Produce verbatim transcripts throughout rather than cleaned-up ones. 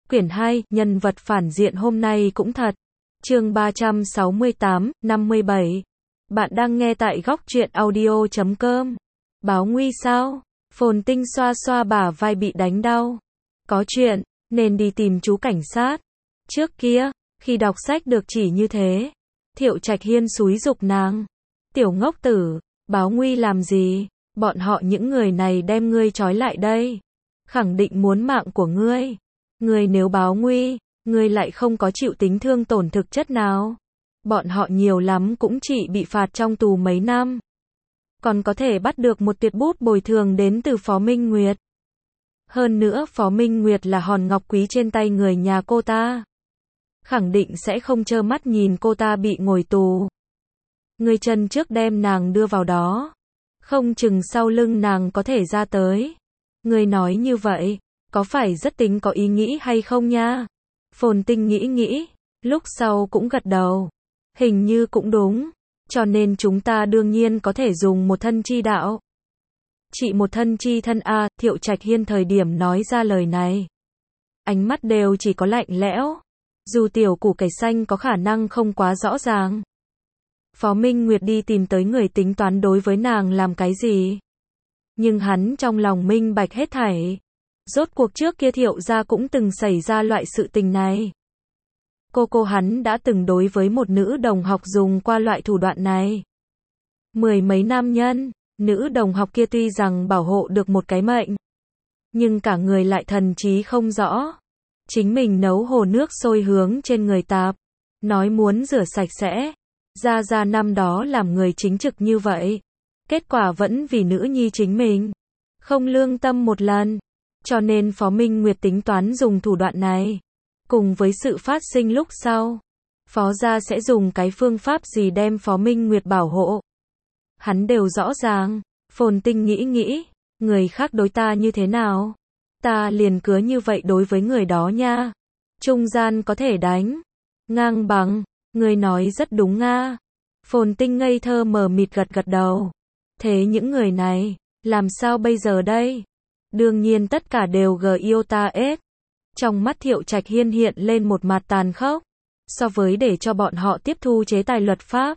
Quyển hai, nhân vật phản diện hôm nay cũng thật. Chương ba trăm sáu mươi tám, năm mươi bảy. Bạn đang nghe tại góc truyện audio chấm com. Báo nguy sao? Phồn Tinh xoa xoa bả vai bị đánh đau. Có chuyện, nên đi tìm chú cảnh sát. Trước kia, khi đọc sách được chỉ như thế. Thiệu Trạch Hiên xúi giục nàng. Tiểu ngốc tử, báo nguy làm gì? Bọn họ những người này đem ngươi trói lại đây. Khẳng định muốn mạng của ngươi. Ngươi nếu báo nguy, ngươi lại không có chịu tính thương tổn thực chất nào. Bọn họ nhiều lắm cũng chỉ bị phạt trong tù mấy năm. Còn có thể bắt được một tuyệt bút bồi thường đến từ Phó Minh Nguyệt. Hơn nữa Phó Minh Nguyệt là hòn ngọc quý trên tay người nhà cô ta. Khẳng định sẽ không trơ mắt nhìn cô ta bị ngồi tù. Ngươi chân trước đem nàng đưa vào đó. Không chừng sau lưng nàng có thể ra tới. Ngươi nói như vậy, có phải rất tính có ý nghĩ hay không nha? Phồn Tinh nghĩ nghĩ, lúc sau cũng gật đầu. Hình như cũng đúng, cho nên chúng ta đương nhiên có thể dùng một thân chi đạo. Chị một thân chi thân a, Thiệu Trạch Hiên thời điểm nói ra lời này. Ánh mắt đều chỉ có lạnh lẽo, dù tiểu củ cải xanh có khả năng không quá rõ ràng. Phó Minh Nguyệt đi tìm tới người tính toán đối với nàng làm cái gì. Nhưng hắn trong lòng minh bạch hết thảy. Rốt cuộc trước kia Thiệu gia cũng từng xảy ra loại sự tình này. Cô cô hắn đã từng đối với một nữ đồng học dùng qua loại thủ đoạn này. Mười mấy nam nhân, nữ đồng học kia tuy rằng bảo hộ được một cái mệnh, nhưng cả người lại thần trí không rõ. Chính mình nấu hồ nước sôi hướng trên người tạp, nói muốn rửa sạch sẽ. Gia Gia năm đó làm người chính trực như vậy. Kết quả vẫn vì nữ nhi chính mình. Không lương tâm một lần. Cho nên Phó Minh Nguyệt tính toán dùng thủ đoạn này. Cùng với sự phát sinh lúc sau. Phó gia sẽ dùng cái phương pháp gì đem Phó Minh Nguyệt bảo hộ. Hắn đều rõ ràng. Phồn Tinh nghĩ nghĩ. Người khác đối ta như thế nào? Ta liền cứ như vậy đối với người đó nha. Trung gian có thể đánh. Ngang bằng. Người nói rất đúng nga. Phồn Tinh ngây thơ mờ mịt gật gật đầu. Thế những người này, làm sao bây giờ đây? Đương nhiên tất cả đều g yêu ta ết. Trong mắt Thiệu Trạch Hiên hiện lên một mặt tàn khốc. So với để cho bọn họ tiếp thu chế tài luật pháp,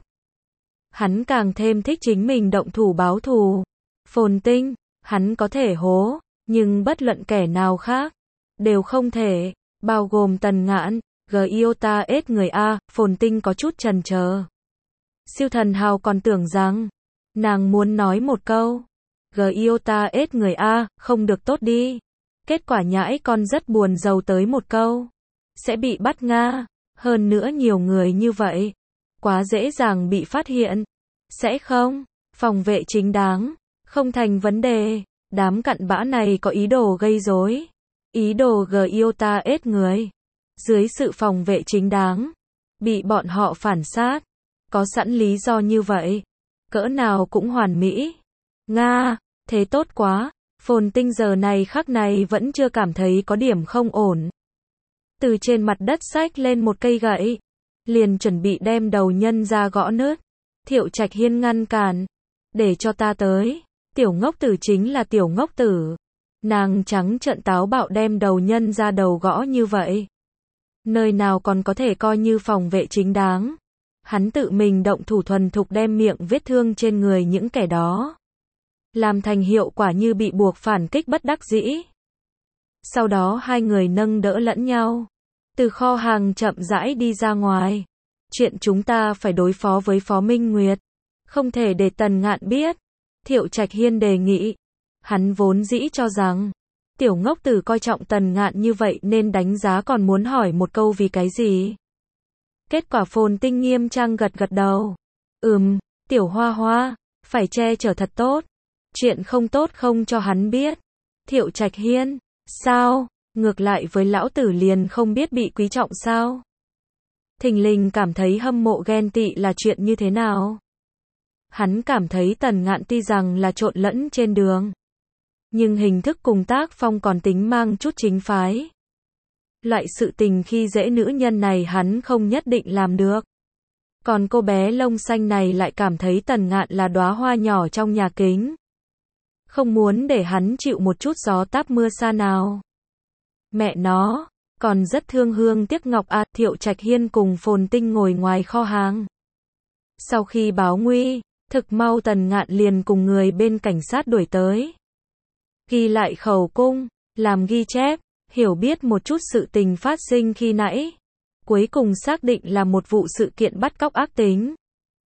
hắn càng thêm thích chính mình động thủ báo thù. Phồn Tinh, hắn có thể hố, nhưng bất luận kẻ nào khác đều không thể, bao gồm Tần Ngạn. G yêu ta ết người A. Phồn Tinh có chút chần chờ. Siêu thần hào còn tưởng rằng nàng muốn nói một câu G yêu ta ết người A, không được tốt đi. Kết quả nhãi con rất buồn rầu tới một câu sẽ bị bắt nga. Hơn nữa nhiều người như vậy, quá dễ dàng bị phát hiện. Sẽ không, phòng vệ chính đáng, không thành vấn đề. Đám cặn bã này có ý đồ gây rối, ý đồ g yêu ta ết người. Dưới sự phòng vệ chính đáng, bị bọn họ phản sát. Có sẵn lý do như vậy, cỡ nào cũng hoàn mỹ. Nga, thế tốt quá. Phồn Tinh giờ này khắc này vẫn chưa cảm thấy có điểm không ổn. Từ trên mặt đất xách lên một cây gậy, liền chuẩn bị đem đầu nhân ra gõ nứt. Thiệu Trạch Hiên ngăn cản. Để cho ta tới. Tiểu ngốc tử chính là tiểu ngốc tử. Nàng trắng trợn táo bạo đem đầu nhân ra đầu gõ như vậy. Nơi nào còn có thể coi như phòng vệ chính đáng. Hắn tự mình động thủ thuần thục đem miệng vết thương trên người những kẻ đó làm thành hiệu quả như bị buộc phản kích bất đắc dĩ. Sau đó hai người nâng đỡ lẫn nhau, từ kho hàng chậm rãi đi ra ngoài. Chuyện chúng ta phải đối phó với Phó Minh Nguyệt, không thể để Tần Ngạn biết. Thiệu Trạch Hiên đề nghị. Hắn vốn dĩ cho rằng tiểu ngốc tử coi trọng Tần Ngạn như vậy nên đánh giá, còn muốn hỏi một câu vì cái gì. Kết quả Phồn Tinh nghiêm trang gật gật đầu. Ừm, tiểu hoa hoa, phải che chở thật tốt. Chuyện không tốt không cho hắn biết. Thiệu Trạch Hiên, sao? Ngược lại với lão tử liền không biết bị quý trọng sao? Thình lình cảm thấy hâm mộ ghen tị là chuyện như thế nào? Hắn cảm thấy Tần Ngạn tuy rằng là trộn lẫn trên đường, nhưng hình thức cùng tác phong còn tính mang chút chính phái. Loại sự tình khi dễ nữ nhân này hắn không nhất định làm được. Còn cô bé lông xanh này lại cảm thấy Tần Ngạn là đóa hoa nhỏ trong nhà kính. Không muốn để hắn chịu một chút gió táp mưa sa nào. Mẹ nó, còn rất thương hương tiếc ngọc à. Thiệu Trạch Hiên cùng Phồn Tinh ngồi ngoài kho hàng. Sau khi báo nguy, thực mau Tần Ngạn liền cùng người bên cảnh sát đuổi tới. Ghi lại khẩu cung, làm ghi chép, hiểu biết một chút sự tình phát sinh khi nãy. Cuối cùng xác định là một vụ sự kiện bắt cóc ác tính.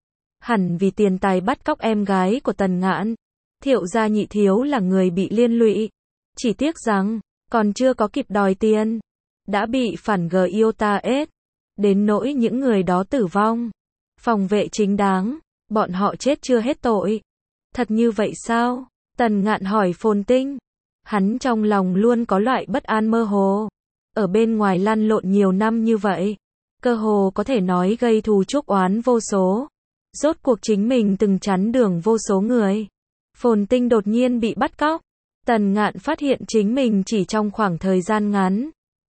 Hẳn vì tiền tài bắt cóc em gái của Tần Ngạn. Thiệu gia nhị thiếu là người bị liên lụy. Chỉ tiếc rằng, còn chưa có kịp đòi tiền, đã bị phản gờ iota ết. Đến nỗi những người đó tử vong. Phòng vệ chính đáng, bọn họ chết chưa hết tội. Thật như vậy sao? Tần Ngạn hỏi Phồn Tinh. Hắn trong lòng luôn có loại bất an mơ hồ. Ở bên ngoài lăn lộn nhiều năm như vậy, cơ hồ có thể nói gây thù chuốc oán vô số. Rốt cuộc chính mình từng chắn đường vô số người. Phồn Tinh đột nhiên bị bắt cóc. Tần Ngạn phát hiện chính mình chỉ trong khoảng thời gian ngắn.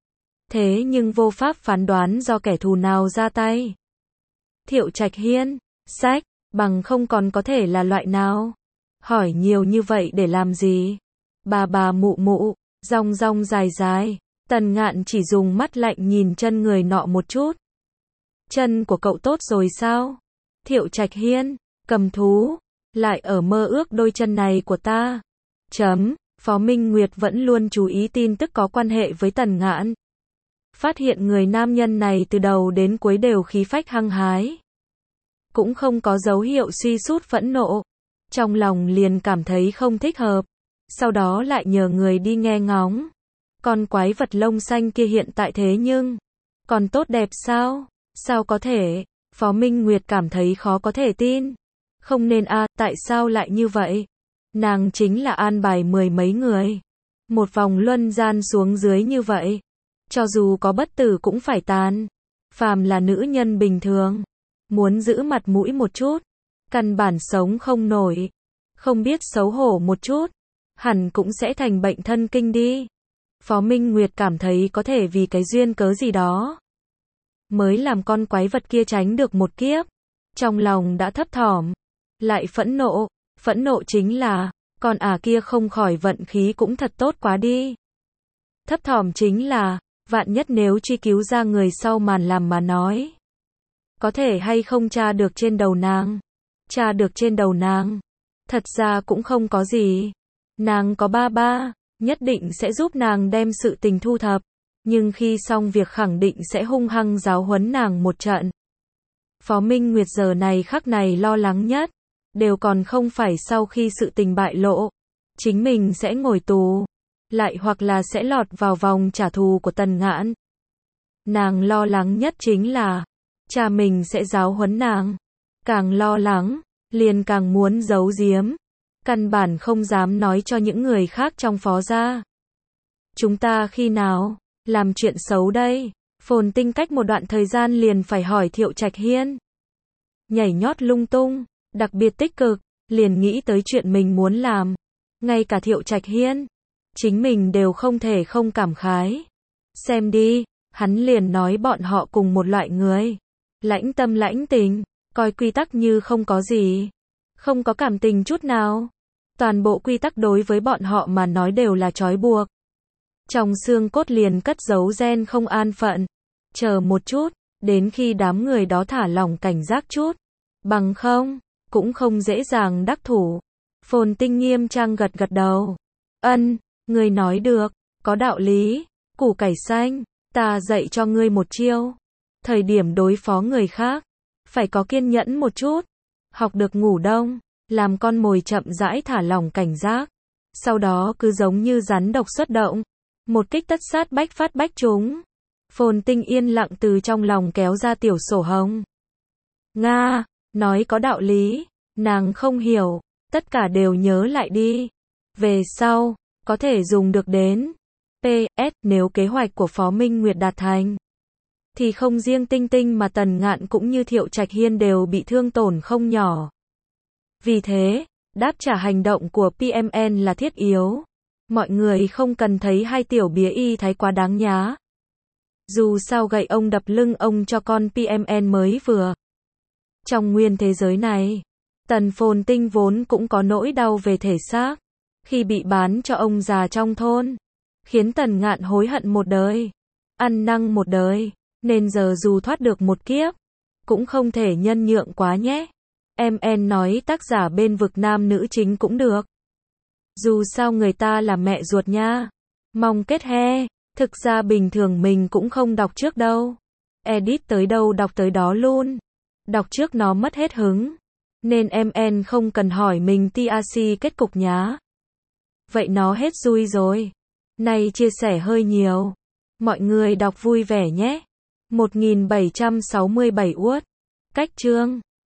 Thế nhưng vô pháp phán đoán do kẻ thù nào ra tay. Thiệu Trạch Hiên, sách, bằng không còn có thể là loại nào? Hỏi nhiều như vậy để làm gì? Bà bà mụ mụ, rong rong dài dài. Tần Ngạn chỉ dùng mắt lạnh nhìn chân người nọ một chút. Chân của cậu tốt rồi sao? Thiệu Trạch Hiên, cầm thú, lại ở mơ ước đôi chân này của ta. Chấm, Phó Minh Nguyệt vẫn luôn chú ý tin tức có quan hệ với Tần Ngạn. Phát hiện người nam nhân này từ đầu đến cuối đều khí phách hăng hái. Cũng không có dấu hiệu suy sút phẫn nộ. Trong lòng liền cảm thấy không thích hợp. Sau đó lại nhờ người đi nghe ngóng. Con quái vật lông xanh kia hiện tại thế nhưng còn tốt đẹp sao? Sao có thể? Phó Minh Nguyệt cảm thấy khó có thể tin. Không nên a, à, tại sao lại như vậy? Nàng chính là an bài mười mấy người. Một vòng luân gian xuống dưới như vậy. Cho dù có bất tử cũng phải tàn. Phàm là nữ nhân bình thường. Muốn giữ mặt mũi một chút. Căn bản sống không nổi. Không biết xấu hổ một chút. Hẳn cũng sẽ thành bệnh thân kinh đi. Phó Minh Nguyệt cảm thấy có thể vì cái duyên cớ gì đó. Mới làm con quái vật kia tránh được một kiếp. Trong lòng đã thấp thỏm. Lại phẫn nộ. Phẫn nộ chính là, con ả kia không khỏi vận khí cũng thật tốt quá đi. Thấp thỏm chính là, vạn nhất nếu truy cứu ra người sau màn làm mà nói. Có thể hay không tra được trên đầu nàng. Tra được trên đầu nàng. Thật ra cũng không có gì. Nàng có ba ba, nhất định sẽ giúp nàng đem sự tình thu thập. Nhưng khi xong việc khẳng định sẽ hung hăng giáo huấn nàng một trận. Phó Minh Nguyệt giờ này khắc này lo lắng nhất. Đều còn không phải sau khi sự tình bại lộ. Chính mình sẽ ngồi tù. Lại hoặc là sẽ lọt vào vòng trả thù của Tần Ngạn. Nàng lo lắng nhất chính là cha mình sẽ giáo huấn nàng. Càng lo lắng, liền càng muốn giấu giếm. Căn bản không dám nói cho những người khác trong Phó gia. Chúng ta khi nào làm chuyện xấu đây? Phồn Tinh cách một đoạn thời gian liền phải hỏi Thiệu Trạch Hiên. Nhảy nhót lung tung, đặc biệt tích cực, liền nghĩ tới chuyện mình muốn làm. Ngay cả Thiệu Trạch Hiên, chính mình đều không thể không cảm khái. Xem đi, hắn liền nói bọn họ cùng một loại người. Lãnh tâm lãnh tình, coi quy tắc như không có gì. Không có cảm tình chút nào. Toàn bộ quy tắc đối với bọn họ mà nói đều là trói buộc. Trong xương cốt liền cất giấu gen không an phận. Chờ một chút, đến khi đám người đó thả lỏng cảnh giác chút. Bằng không, cũng không dễ dàng đắc thủ. Phồn Tinh nghiêm trang gật gật đầu. Ân, ngươi nói được, có đạo lý. Củ cải xanh, ta dạy cho ngươi một chiêu. Thời điểm đối phó người khác, phải có kiên nhẫn một chút. Học được ngủ đông, làm con mồi chậm rãi thả lỏng cảnh giác. Sau đó cứ giống như rắn độc xuất động. Một kích tất sát bách phát bách trúng. Phồn Tinh yên lặng từ trong lòng kéo ra tiểu sổ hồng. Nga, nói có đạo lý. Nàng không hiểu, tất cả đều nhớ lại đi. Về sau, có thể dùng được đến. pê ét nếu kế hoạch của Phó Minh Nguyệt đạt thành. Thì không riêng Tinh Tinh mà Tần Ngạn cũng như Thiệu Trạch Hiên đều bị thương tổn không nhỏ. Vì thế, đáp trả hành động của pê em en là thiết yếu. Mọi người không cần thấy hai tiểu bía y thái quá đáng nhá. Dù sao gậy ông đập lưng ông cho con pê em en mới vừa. Trong nguyên thế giới này, Tần Phồn Tinh vốn cũng có nỗi đau về thể xác. Khi bị bán cho ông già trong thôn, khiến Tần Ngạn hối hận một đời. ăn năn một đời, nên giờ dù thoát được một kiếp, cũng không thể nhân nhượng quá nhé. Em en nói tác giả bên vực nam nữ chính cũng được. Dù sao người ta là mẹ ruột nha. Mong kết he. Thực ra bình thường mình cũng không đọc trước đâu. Edit tới đâu đọc tới đó luôn. Đọc trước nó mất hết hứng. Nên em en không cần hỏi mình tê rờ xê kết cục nhá. Vậy nó hết vui rồi. Này chia sẻ hơi nhiều. Mọi người đọc vui vẻ nhé. một nghìn bảy trăm sáu mươi bảy uất. Cách chương